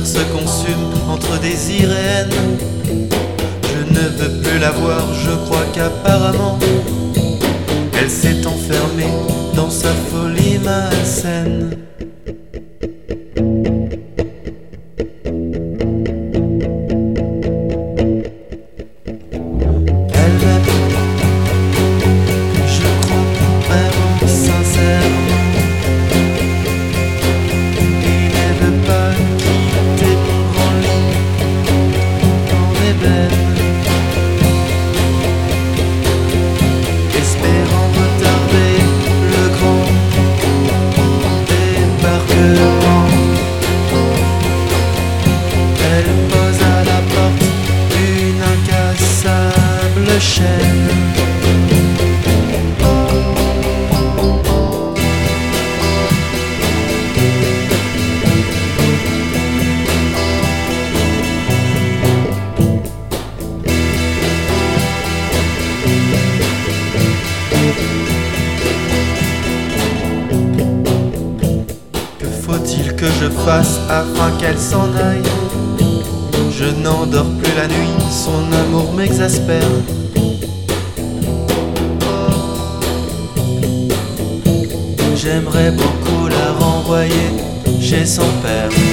cœur se consume entre désir et haine. Je ne veux plus la voir, je crois qu'apparemment elle s'est enfermée dans sa folie malsaine. Espérant retarder le grand débarquement, elle pose à la porte une incassable chaîne. Que faut-il que je fasse afin qu'elle s'en aille? Je n'endors plus la nuit, son amour m'exaspère. J'aimerais beaucoup la renvoyer chez son père.